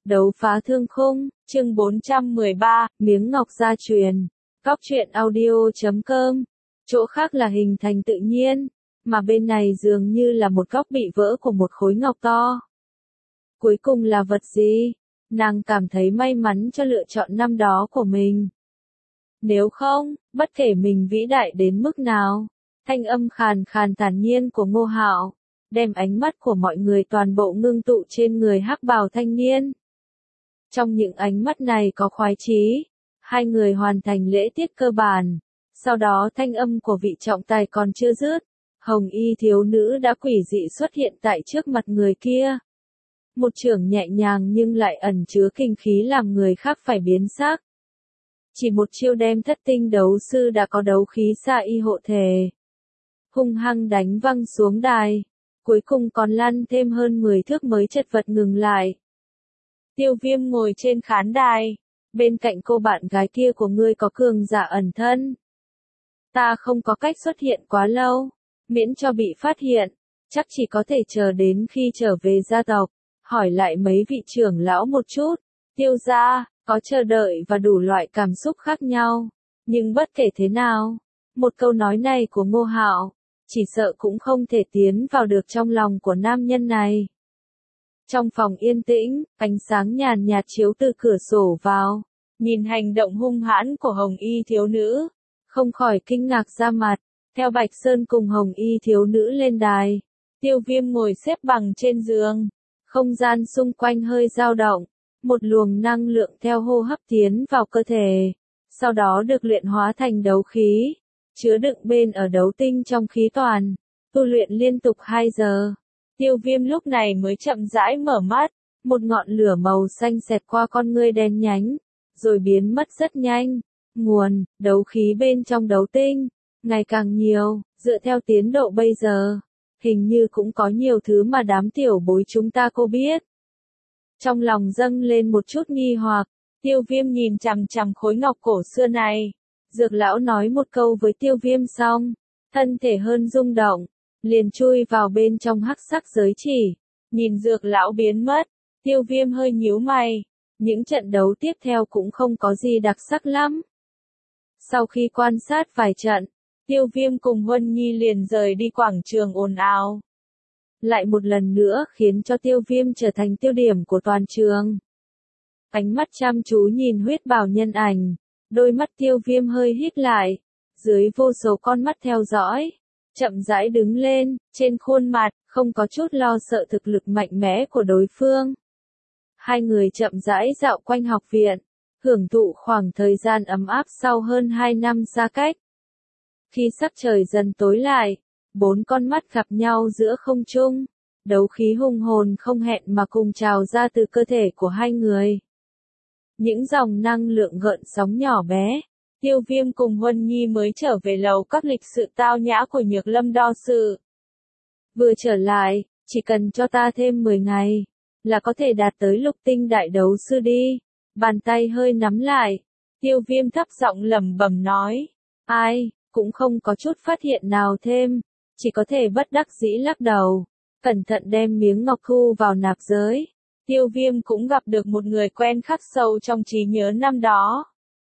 Đấu phá thương khung, chương 413, miếng ngọc gia truyền. Góc truyện audio.com. Chỗ khác là hình thành tự nhiên, mà bên này dường như là một góc bị vỡ của một khối ngọc to. Cuối cùng là vật gì? Nàng cảm thấy may mắn cho lựa chọn năm đó của mình. Nếu không, bất kể mình vĩ đại đến mức nào, thanh âm khàn khàn thản nhiên của Ngô Hạo, đem ánh mắt của mọi người toàn bộ ngưng tụ trên người hắc bào thanh niên. Trong những ánh mắt này có khoái chí, hai người hoàn thành lễ tiết cơ bản, sau đó thanh âm của vị trọng tài còn chưa dứt, hồng y thiếu nữ đã quỷ dị xuất hiện tại trước mặt người kia. Một chưởng nhẹ nhàng nhưng lại ẩn chứa kinh khí làm người khác phải biến sắc. Chỉ một chiêu đem thất tinh đấu sư đã có đấu khí xa y hộ thể. Hung hăng đánh văng xuống đài, cuối cùng còn lăn thêm hơn 10 thước mới chật vật ngừng lại. Tiêu Viêm ngồi trên khán đài, bên cạnh cô bạn gái kia của ngươi có cường giả ẩn thân. Ta không có cách xuất hiện quá lâu, miễn cho bị phát hiện, chắc chỉ có thể chờ đến khi trở về gia tộc, hỏi lại mấy vị trưởng lão một chút. Tiêu gia, có chờ đợi và đủ loại cảm xúc khác nhau, nhưng bất kể thế nào, một câu nói này của Ngô Hạo, chỉ sợ cũng không thể tiến vào được trong lòng của nam nhân này. Trong phòng yên tĩnh, ánh sáng nhàn nhạt chiếu từ cửa sổ vào, nhìn hành động hung hãn của hồng y thiếu nữ, không khỏi kinh ngạc ra mặt. Theo Bạch Sơn cùng hồng y thiếu nữ lên đài, Tiêu Viêm ngồi xếp bằng trên giường, không gian xung quanh hơi dao động, một luồng năng lượng theo hô hấp tiến vào cơ thể, sau đó được luyện hóa thành đấu khí, chứa đựng bên ở đấu tinh trong khí toàn, tu luyện liên tục 2 giờ. Tiêu Viêm lúc này mới chậm rãi mở mắt, một ngọn lửa màu xanh xẹt qua con ngươi đen nhánh, rồi biến mất rất nhanh. Nguồn, đấu khí bên trong đấu tinh, ngày càng nhiều, dựa theo tiến độ bây giờ, hình như cũng có nhiều thứ mà đám tiểu bối chúng ta cô biết. Trong lòng dâng lên một chút nghi hoặc, Tiêu Viêm nhìn chằm chằm khối ngọc cổ xưa này. Dược lão nói một câu với Tiêu Viêm xong, thân thể hơn rung động, liền chui vào bên trong hắc sắc giới chỉ. Nhìn dược lão biến mất, Tiêu Viêm hơi nhíu mày. Những trận đấu tiếp theo cũng không có gì đặc sắc lắm. Sau khi quan sát vài trận, Tiêu Viêm cùng Huân Nhi liền rời đi quảng trường ồn ào. Lại một lần nữa khiến cho Tiêu Viêm trở thành tiêu điểm của toàn trường. Ánh mắt chăm chú nhìn huyết bào nhân ảnh, đôi mắt Tiêu Viêm hơi hít lại, dưới vô số con mắt theo dõi, chậm rãi đứng lên, trên khuôn mặt, không có chút lo sợ thực lực mạnh mẽ của đối phương. Hai người chậm rãi dạo quanh học viện, hưởng thụ khoảng thời gian ấm áp sau hơn 2 năm xa cách. Khi sắc trời dần tối lại, 4 con mắt gặp nhau giữa không trung, đấu khí hùng hồn không hẹn mà cùng trào ra từ cơ thể của hai người. Những dòng năng lượng gợn sóng nhỏ bé, Tiêu Viêm cùng Huân Nhi mới trở về lầu các lịch sự tao nhã của Nhược Lâm đo sự. Vừa trở lại, chỉ cần cho ta thêm 10 ngày, là có thể đạt tới lục tinh đại đấu sư đi. Bàn tay hơi nắm lại, Tiêu Viêm thấp giọng lẩm bẩm nói, ai, cũng không có chút phát hiện nào thêm, chỉ có thể bất đắc dĩ lắc đầu, cẩn thận đem miếng ngọc thu vào nạp giới. Tiêu Viêm cũng gặp được một người quen khắc sâu trong trí nhớ năm đó.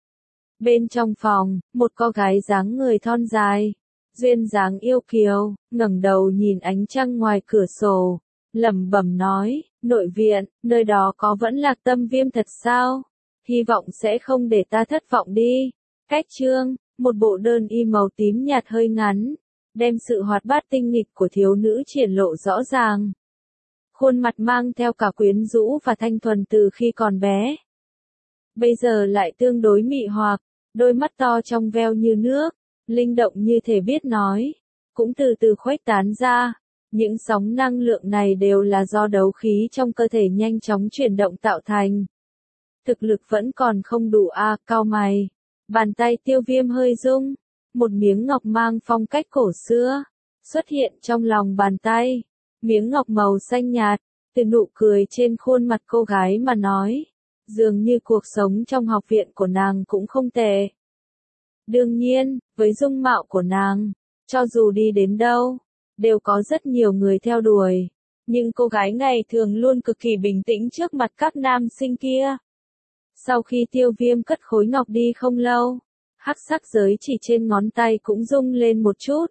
Bên trong phòng, một cô gái dáng người thon dài, duyên dáng yêu kiều, ngẩng đầu nhìn ánh trăng ngoài cửa sổ, lẩm bẩm nói, nội viện, nơi đó có vẫn Lạc Tâm Viêm thật sao? Hy vọng sẽ không để ta thất vọng đi. Cách chương, một bộ đơn y màu tím nhạt hơi ngắn, đem sự hoạt bát tinh nghịch của thiếu nữ triển lộ rõ ràng. Khuôn mặt mang theo cả quyến rũ và thanh thuần từ khi còn bé. Bây giờ lại tương đối mị hoặc, đôi mắt to trong veo như nước, linh động như thể biết nói, cũng từ từ khuếch tán ra. Những sóng năng lượng này đều là do đấu khí trong cơ thể nhanh chóng chuyển động tạo thành. Thực lực vẫn còn không đủ cau mày. Bàn tay Tiêu Viêm hơi rung, một miếng ngọc mang phong cách cổ xưa, xuất hiện trong lòng bàn tay. Miếng ngọc màu xanh nhạt, từ nụ cười trên khuôn mặt cô gái mà nói, dường như cuộc sống trong học viện của nàng cũng không tệ. Đương nhiên, với dung mạo của nàng, cho dù đi đến đâu, đều có rất nhiều người theo đuổi, Nhưng cô gái ngày thường luôn cực kỳ bình tĩnh trước mặt các nam sinh kia. Sau khi Tiêu Viêm cất khối ngọc đi không lâu, hắc sắc giới chỉ trên ngón tay cũng rung lên một chút.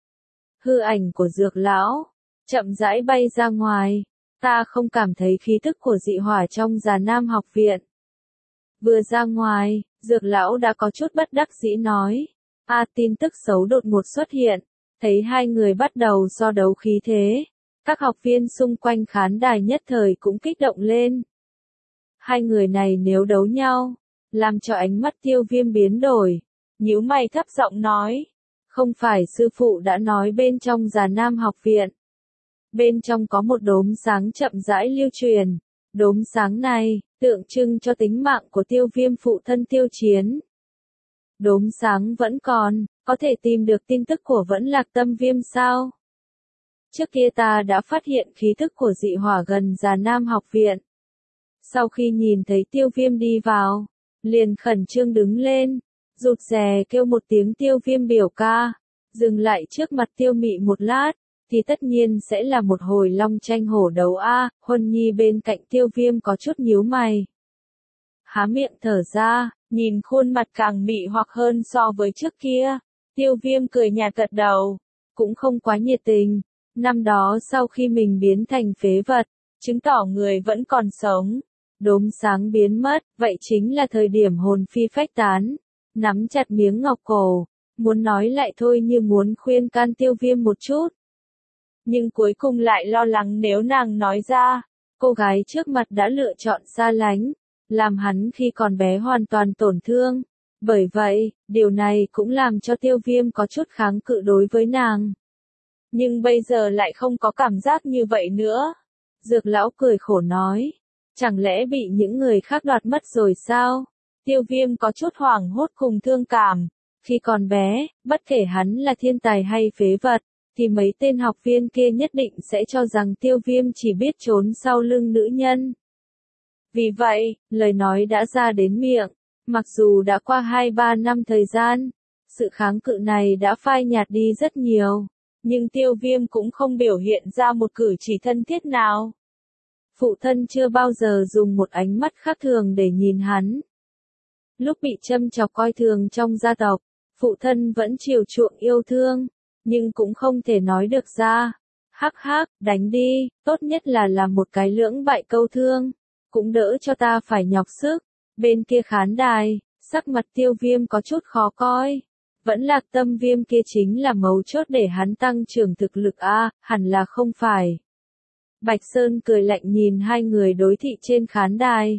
Hư ảnh của Dược lão chậm rãi bay ra ngoài. Ta không cảm thấy khí tức của dị hỏa trong Già Nam học viện. Vừa ra ngoài, Dược lão đã có chút bất đắc dĩ nói. Tin tức xấu đột ngột xuất hiện. Thấy hai người bắt đầu so đấu khí thế. Các học viên xung quanh khán đài nhất thời cũng kích động lên. Hai người này nếu đấu nhau, làm cho ánh mắt Tiêu Viêm biến đổi. Nhíu mày thấp giọng nói. Không phải sư phụ đã nói bên trong Già Nam học viện. Bên trong có một đốm sáng chậm rãi lưu truyền. Đốm sáng này, tượng trưng cho tính mạng của Tiêu Viêm phụ thân Tiêu Chiến. Đốm sáng vẫn còn, có thể tìm được tin tức của Vẫn Lạc Tâm Viêm sao? Trước kia ta đã phát hiện khí tức của dị hỏa gần Già Nam học viện. Sau khi nhìn thấy Tiêu Viêm đi vào, liền khẩn trương đứng lên, rụt rè kêu một tiếng Tiêu Viêm biểu ca, dừng lại trước mặt Tiêu Mị một lát, thì tất nhiên sẽ là một hồi long tranh hổ đấu a. Huân Nhi bên cạnh Tiêu Viêm có chút nhíu mày. Há miệng thở ra, nhìn khuôn mặt càng mị hoặc hơn so với trước kia, Tiêu Viêm cười nhạt gật đầu, cũng không quá nhiệt tình. Năm đó sau khi mình biến thành phế vật, chứng tỏ người vẫn còn sống. Đốm sáng biến mất, vậy chính là thời điểm hồn phi phách tán. Nắm chặt miếng ngọc cổ, muốn nói lại thôi như muốn khuyên can Tiêu Viêm một chút. Nhưng cuối cùng lại lo lắng nếu nàng nói ra, cô gái trước mặt đã lựa chọn xa lánh, làm hắn khi còn bé hoàn toàn tổn thương. Bởi vậy, điều này cũng làm cho Tiêu Viêm có chút kháng cự đối với nàng. Nhưng bây giờ lại không có cảm giác như vậy nữa. Dược lão cười khổ nói. Chẳng lẽ bị những người khác đoạt mất rồi sao? Tiêu Viêm có chút hoảng hốt cùng thương cảm. Khi còn bé, bất kể hắn là thiên tài hay phế vật, thì mấy tên học viên kia nhất định sẽ cho rằng Tiêu Viêm chỉ biết trốn sau lưng nữ nhân. Vì vậy, lời nói đã ra đến miệng. Mặc dù đã qua 2-3 năm thời gian, sự kháng cự này đã phai nhạt đi rất nhiều. Nhưng Tiêu Viêm cũng không biểu hiện ra một cử chỉ thân thiết nào. Phụ thân chưa bao giờ dùng một ánh mắt khác thường để nhìn hắn. Lúc bị châm chọc coi thường trong gia tộc, phụ thân vẫn chiều chuộng yêu thương, nhưng cũng không thể nói được ra. Hắc hắc, đánh đi, tốt nhất là làm một cái lưỡng bại câu thương, cũng đỡ cho ta phải nhọc sức. Bên kia khán đài, sắc mặt Tiêu Viêm có chút khó coi. Vẫn Lạc Tâm Viêm kia chính là mấu chốt để hắn tăng trưởng thực lực hẳn là không phải. Bạch Sơn cười lạnh nhìn hai người đối thị trên khán đài.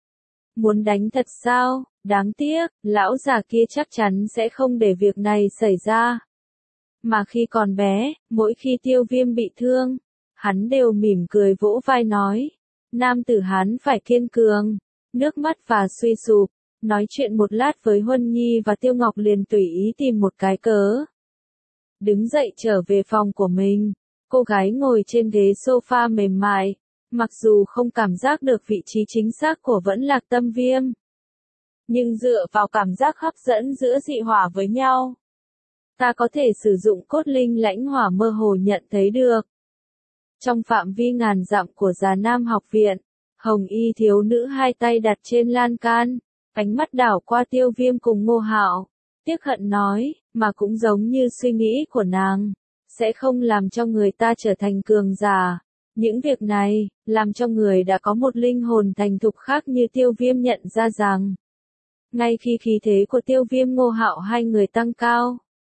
Muốn đánh thật sao? Đáng tiếc, lão già kia chắc chắn sẽ không để việc này xảy ra. Mà khi còn bé, mỗi khi Tiêu Viêm bị thương, hắn đều mỉm cười vỗ vai nói. Nam tử hắn phải kiên cường, nước mắt và suy sụp. Nói chuyện một lát với Huân Nhi và Tiêu Ngọc liền tùy ý tìm một cái cớ. Đứng dậy trở về phòng của mình, cô gái ngồi trên ghế sofa mềm mại, mặc dù không cảm giác được vị trí chính xác của Vẫn Lạc Tâm Viêm. Nhưng dựa vào cảm giác hấp dẫn giữa dị hỏa với nhau, ta có thể sử dụng cốt linh lãnh hỏa mơ hồ nhận thấy được. Trong phạm vi ngàn dặm của Già Nam học viện, hồng y thiếu nữ hai tay đặt trên lan can. Ánh mắt đảo qua Tiêu Viêm cùng Ngô Hạo, tiếc hận nói, mà cũng giống như suy nghĩ của nàng, sẽ không làm cho người ta trở thành cường giả. Những việc này, làm cho người đã có một linh hồn thành thục khác như Tiêu Viêm nhận ra rằng, ngay khi khí thế của Tiêu Viêm Ngô Hạo hai người tăng cao,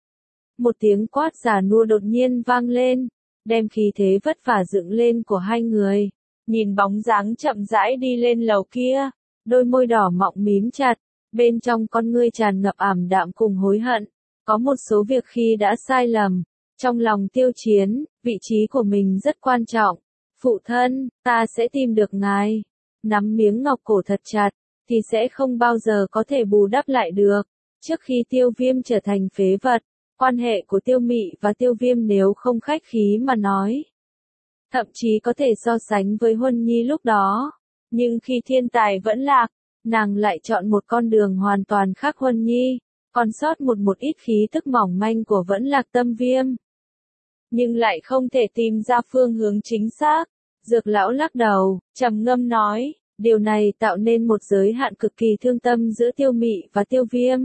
một tiếng quát già nua đột nhiên vang lên, đem khí thế vất vả dựng lên của hai người, nhìn bóng dáng chậm rãi đi lên lầu kia. Đôi môi đỏ mọng mím chặt, bên trong con ngươi tràn ngập ảm đạm cùng hối hận. Có một số việc khi đã sai lầm, trong lòng Tiêu Chiến, vị trí của mình rất quan trọng. Phụ thân, ta sẽ tìm được ngài. Nắm miếng ngọc cổ thật chặt, thì sẽ không bao giờ có thể bù đắp lại được. Trước khi Tiêu Viêm trở thành phế vật, quan hệ của Tiêu Mị và Tiêu Viêm nếu không khách khí mà nói, thậm chí có thể so sánh với Huân Nhi lúc đó. Nhưng khi thiên tài vẫn lạc, nàng lại chọn một con đường hoàn toàn khác Huân Nhi, còn sót một ít khí tức mỏng manh của Vẫn Lạc Tâm Viêm. Nhưng lại không thể tìm ra phương hướng chính xác. Dược lão lắc đầu, trầm ngâm nói, điều này tạo nên một giới hạn cực kỳ thương tâm giữa Tiêu Mị và Tiêu Viêm.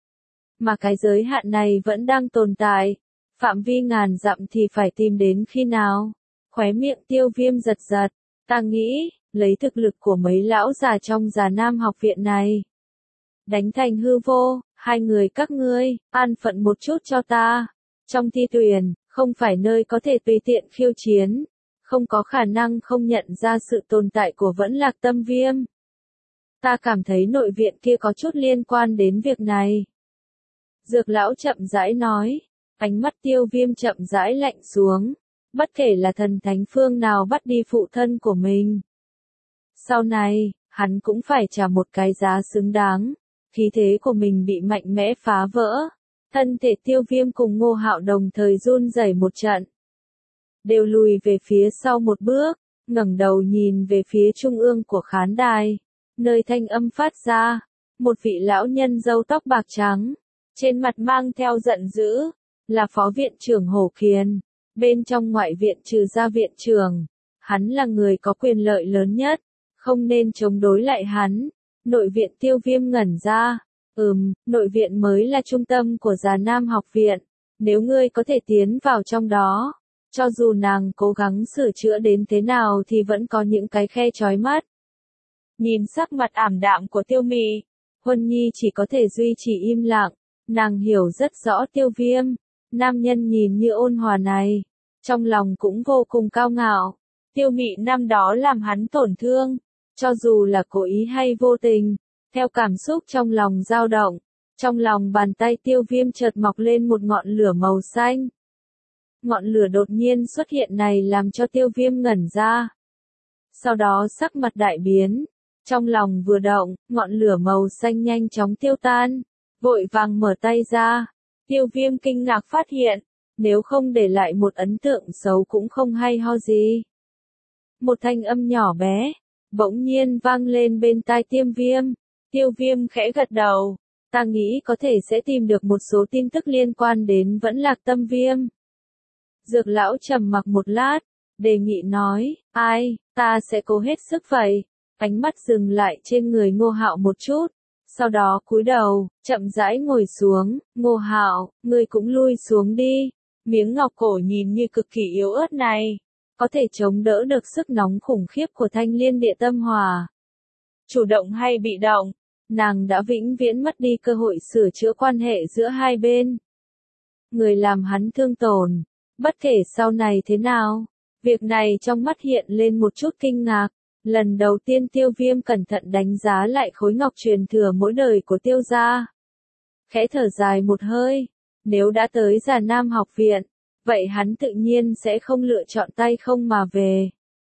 Mà cái giới hạn này vẫn đang tồn tại, phạm vi ngàn dặm thì phải tìm đến khi nào? Khóe miệng Tiêu Viêm giật giật, ta nghĩ, lấy thực lực của mấy lão già trong Già Nam học viện này, đánh thành hư vô, hai người các ngươi, an phận một chút cho ta. Trong thi tuyển, không phải nơi có thể tùy tiện khiêu chiến, không có khả năng không nhận ra sự tồn tại của Vẫn Lạc Tâm Viêm. Ta cảm thấy nội viện kia có chút liên quan đến việc này. Dược lão chậm rãi nói, ánh mắt Tiêu Viêm chậm rãi lạnh xuống, bất kể là thần thánh phương nào bắt đi phụ thân của mình. Sau này, hắn cũng phải trả một cái giá xứng đáng, khí thế của mình bị mạnh mẽ phá vỡ. Thân thể Tiêu Viêm cùng Ngô Hạo đồng thời run rẩy một trận, đều lùi về phía sau một bước, ngẩng đầu nhìn về phía trung ương của khán đài, nơi thanh âm phát ra, một vị lão nhân râu tóc bạc trắng, trên mặt mang theo giận dữ, là phó viện trưởng Hổ Kiền, bên trong ngoại viện trừ ra viện trưởng, hắn là người có quyền lợi lớn nhất, không nên chống đối lại hắn. Nội viện Tiêu Viêm ngẩn ra, nội viện mới là trung tâm của Già Nam học viện, nếu ngươi có thể tiến vào trong đó, cho dù nàng cố gắng sửa chữa đến thế nào thì vẫn có những cái khe chói mắt. Nhìn sắc mặt ảm đạm của Tiêu Mị, Huân Nhi chỉ có thể duy trì im lặng, nàng hiểu rất rõ Tiêu Viêm, nam nhân nhìn như ôn hòa này, trong lòng cũng vô cùng cao ngạo. Tiêu Mị năm đó làm hắn tổn thương, cho dù là cố ý hay vô tình, theo cảm xúc trong lòng dao động, trong lòng bàn tay Tiêu Viêm chợt mọc lên một ngọn lửa màu xanh. Ngọn lửa đột nhiên xuất hiện này làm cho Tiêu Viêm ngẩn ra. Sau đó sắc mặt đại biến, trong lòng vừa động, ngọn lửa màu xanh nhanh chóng tiêu tan, vội vàng mở tay ra. Tiêu Viêm kinh ngạc phát hiện, nếu không để lại một ấn tượng xấu cũng không hay ho gì. Một thanh âm nhỏ bé, bỗng nhiên vang lên bên tai Tiêu Viêm khẽ gật đầu, ta nghĩ có thể sẽ tìm được một số tin tức liên quan đến Vẫn Lạc Tâm Viêm. Dược lão trầm mặc một lát, đề nghị nói, ta sẽ cố hết sức vậy. Ánh mắt dừng lại trên người Ngô Hạo một chút, sau đó cúi đầu, chậm rãi ngồi xuống. Ngô Hạo, ngươi cũng lui xuống đi. Miếng ngọc cổ nhìn như cực kỳ yếu ớt này, có thể chống đỡ được sức nóng khủng khiếp của Thanh Liên Địa Tâm Hỏa. Chủ động hay bị động, nàng đã vĩnh viễn mất đi cơ hội sửa chữa quan hệ giữa hai bên. Người làm hắn thương tổn, bất kể sau này thế nào, việc này trong mắt hiện lên một chút kinh ngạc. Lần đầu tiên Tiêu Viêm cẩn thận đánh giá lại khối ngọc truyền thừa mỗi đời của Tiêu gia. Khẽ thở dài một hơi, nếu đã tới Già Nam học viện, vậy hắn tự nhiên sẽ không lựa chọn tay không mà về.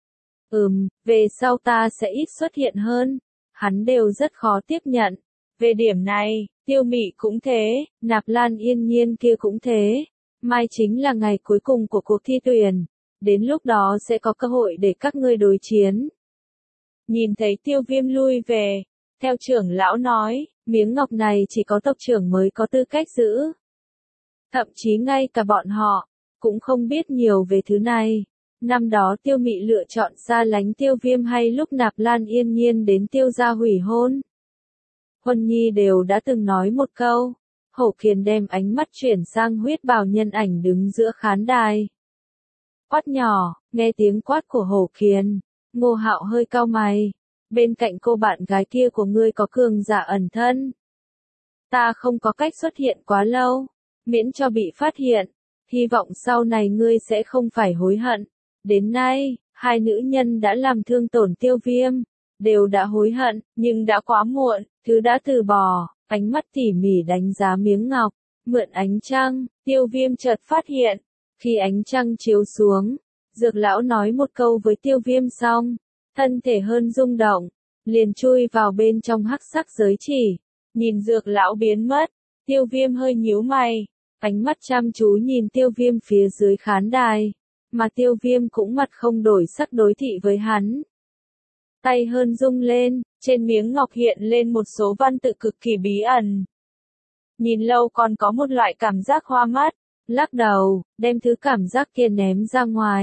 Về sau ta sẽ ít xuất hiện hơn, hắn đều rất khó tiếp nhận. Về điểm này, Tiêu Mị cũng thế, Nạp Lan Yên Nhiên kia cũng thế. Mai chính là ngày cuối cùng của cuộc thi tuyển, đến lúc đó sẽ có cơ hội để các ngươi đối chiến. Nhìn thấy Tiêu Viêm lui về, theo trưởng lão nói, miếng ngọc này chỉ có tộc trưởng mới có tư cách giữ. Thậm chí ngay cả bọn họ, cũng không biết nhiều về thứ này. Năm đó Tiêu Mị lựa chọn xa lánh Tiêu Viêm hay lúc Nạp Lan Yên Nhiên đến Tiêu gia hủy hôn. Huân Nhi đều đã từng nói một câu, Hổ Kiền đem ánh mắt chuyển sang huyết bào nhân ảnh đứng giữa khán đài. Quát nhỏ, nghe tiếng quát của Hổ Kiền, Ngô Hạo hơi cau mày, bên cạnh cô bạn gái kia của ngươi có cường giả ẩn thân. Ta không có cách xuất hiện quá lâu, miễn cho bị phát hiện, hy vọng sau này ngươi sẽ không phải hối hận. Đến nay, hai nữ nhân đã làm thương tổn Tiêu Viêm, đều đã hối hận, nhưng đã quá muộn, thứ đã từ bỏ. Ánh mắt tỉ mỉ đánh giá miếng ngọc, mượn ánh trăng, Tiêu Viêm chợt phát hiện, khi ánh trăng chiếu xuống, Dược lão nói một câu với Tiêu Viêm xong, thân thể hơn rung động, liền chui vào bên trong hắc sắc giới chỉ. Nhìn Dược lão biến mất, Tiêu Viêm hơi nhíu mày, ánh mắt chăm chú nhìn Tiêu Viêm phía dưới khán đài, mà Tiêu Viêm cũng mặt không đổi sắc đối thị với hắn. Tay hơn rung lên, trên miếng ngọc hiện lên một số văn tự cực kỳ bí ẩn. Nhìn lâu còn có một loại cảm giác hoa mắt, lắc đầu, đem thứ cảm giác kia ném ra ngoài.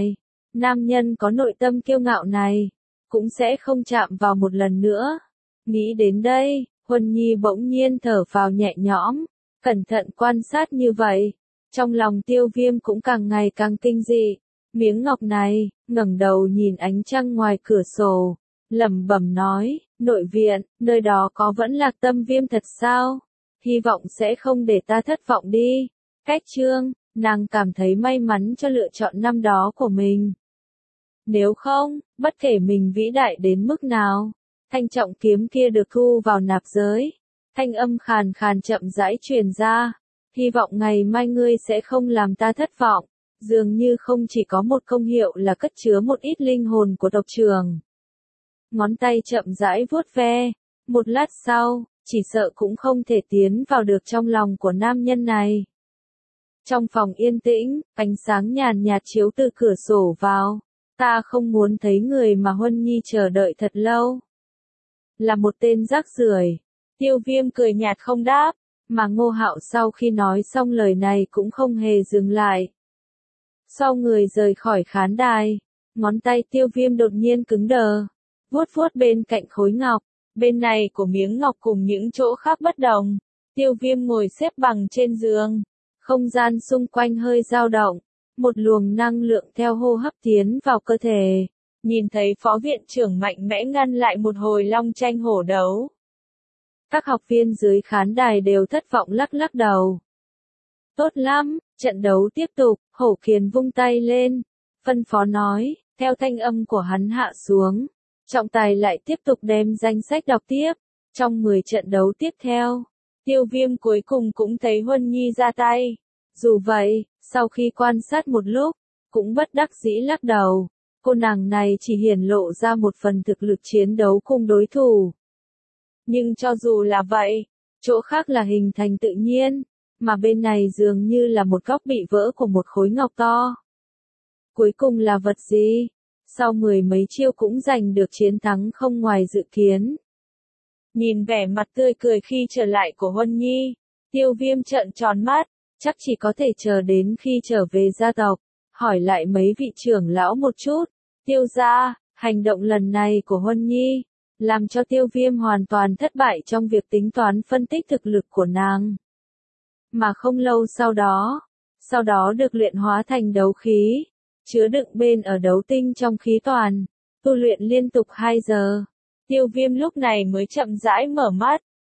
nam nhân có nội tâm kiêu ngạo này, cũng sẽ không chạm vào một lần nữa. Nghĩ đến đây, Huân Nhi bỗng nhiên thở phào nhẹ nhõm, cẩn thận quan sát như vậy. Trong lòng Tiêu Viêm cũng càng ngày càng kinh dị. Miếng ngọc này, ngẩng đầu nhìn ánh trăng ngoài cửa sổ, lẩm bẩm nói, nội viện, nơi đó có vẫn Lạc Tâm Viêm thật sao? Hy vọng sẽ không để ta thất vọng đi. Cách Trương, nàng cảm thấy may mắn cho lựa chọn năm đó của mình. Nếu không, bất kể mình vĩ đại đến mức nào, thanh trọng kiếm kia được thu vào nạp giới. Thanh âm khàn khàn chậm rãi truyền ra. Hy vọng ngày mai ngươi sẽ không làm ta thất vọng. Dường như không chỉ có một công hiệu là cất chứa một ít linh hồn của tộc trưởng. Ngón tay chậm rãi vuốt ve. Một lát sau, chỉ sợ cũng không thể tiến vào được trong lòng của nam nhân này. Trong phòng yên tĩnh, ánh sáng nhàn nhạt chiếu từ cửa sổ vào. Ta không muốn thấy người mà Huân Nhi chờ đợi thật lâu. Là một tên rác rưởi. Tiêu Viêm cười nhạt không đáp, mà Ngô Hạo sau khi nói xong lời này cũng không hề dừng lại. Sau người rời khỏi khán đài, ngón tay Tiêu Viêm đột nhiên cứng đờ, vuốt vuốt bên cạnh khối ngọc, bên này của miếng ngọc cùng những chỗ khác bất đồng. Tiêu Viêm ngồi xếp bằng trên giường, không gian xung quanh hơi dao động, một luồng năng lượng theo hô hấp tiến vào cơ thể. Nhìn thấy phó viện trưởng mạnh mẽ ngăn lại một hồi long tranh hổ đấu. Các học viên dưới khán đài đều thất vọng lắc lắc đầu. Tốt lắm, trận đấu tiếp tục, Hổ Kiền vung tay lên, phân phó nói, theo thanh âm của hắn hạ xuống. Trọng tài lại tiếp tục đem danh sách đọc tiếp. Trong 10 trận đấu tiếp theo, Tiêu Viêm cuối cùng cũng thấy Huân Nhi ra tay. Dù vậy, sau khi quan sát một lúc, cũng bất đắc dĩ lắc đầu. Cô nàng này chỉ hiển lộ ra một phần thực lực chiến đấu cùng đối thủ. Nhưng cho dù là vậy, chỗ khác là hình thành tự nhiên, mà bên này dường như là một góc bị vỡ của một khối ngọc to. Cuối cùng là vật gì? Sau 10 mấy chiêu cũng giành được chiến thắng không ngoài dự kiến. Nhìn vẻ mặt tươi cười khi trở lại của Huân Nhi, Tiêu Viêm trợn tròn mắt, chắc chỉ có thể chờ đến khi trở về gia tộc, hỏi lại mấy vị trưởng lão một chút. Tiêu gia, hành động lần này của Huân Nhi, làm cho Tiêu Viêm hoàn toàn thất bại trong việc tính toán phân tích thực lực của nàng. Mà không lâu sau đó được luyện hóa thành đấu khí, chứa đựng bên ở đấu tinh trong khí toàn, tu luyện liên tục 2 giờ. Tiêu Viêm lúc này mới chậm rãi mở mắt,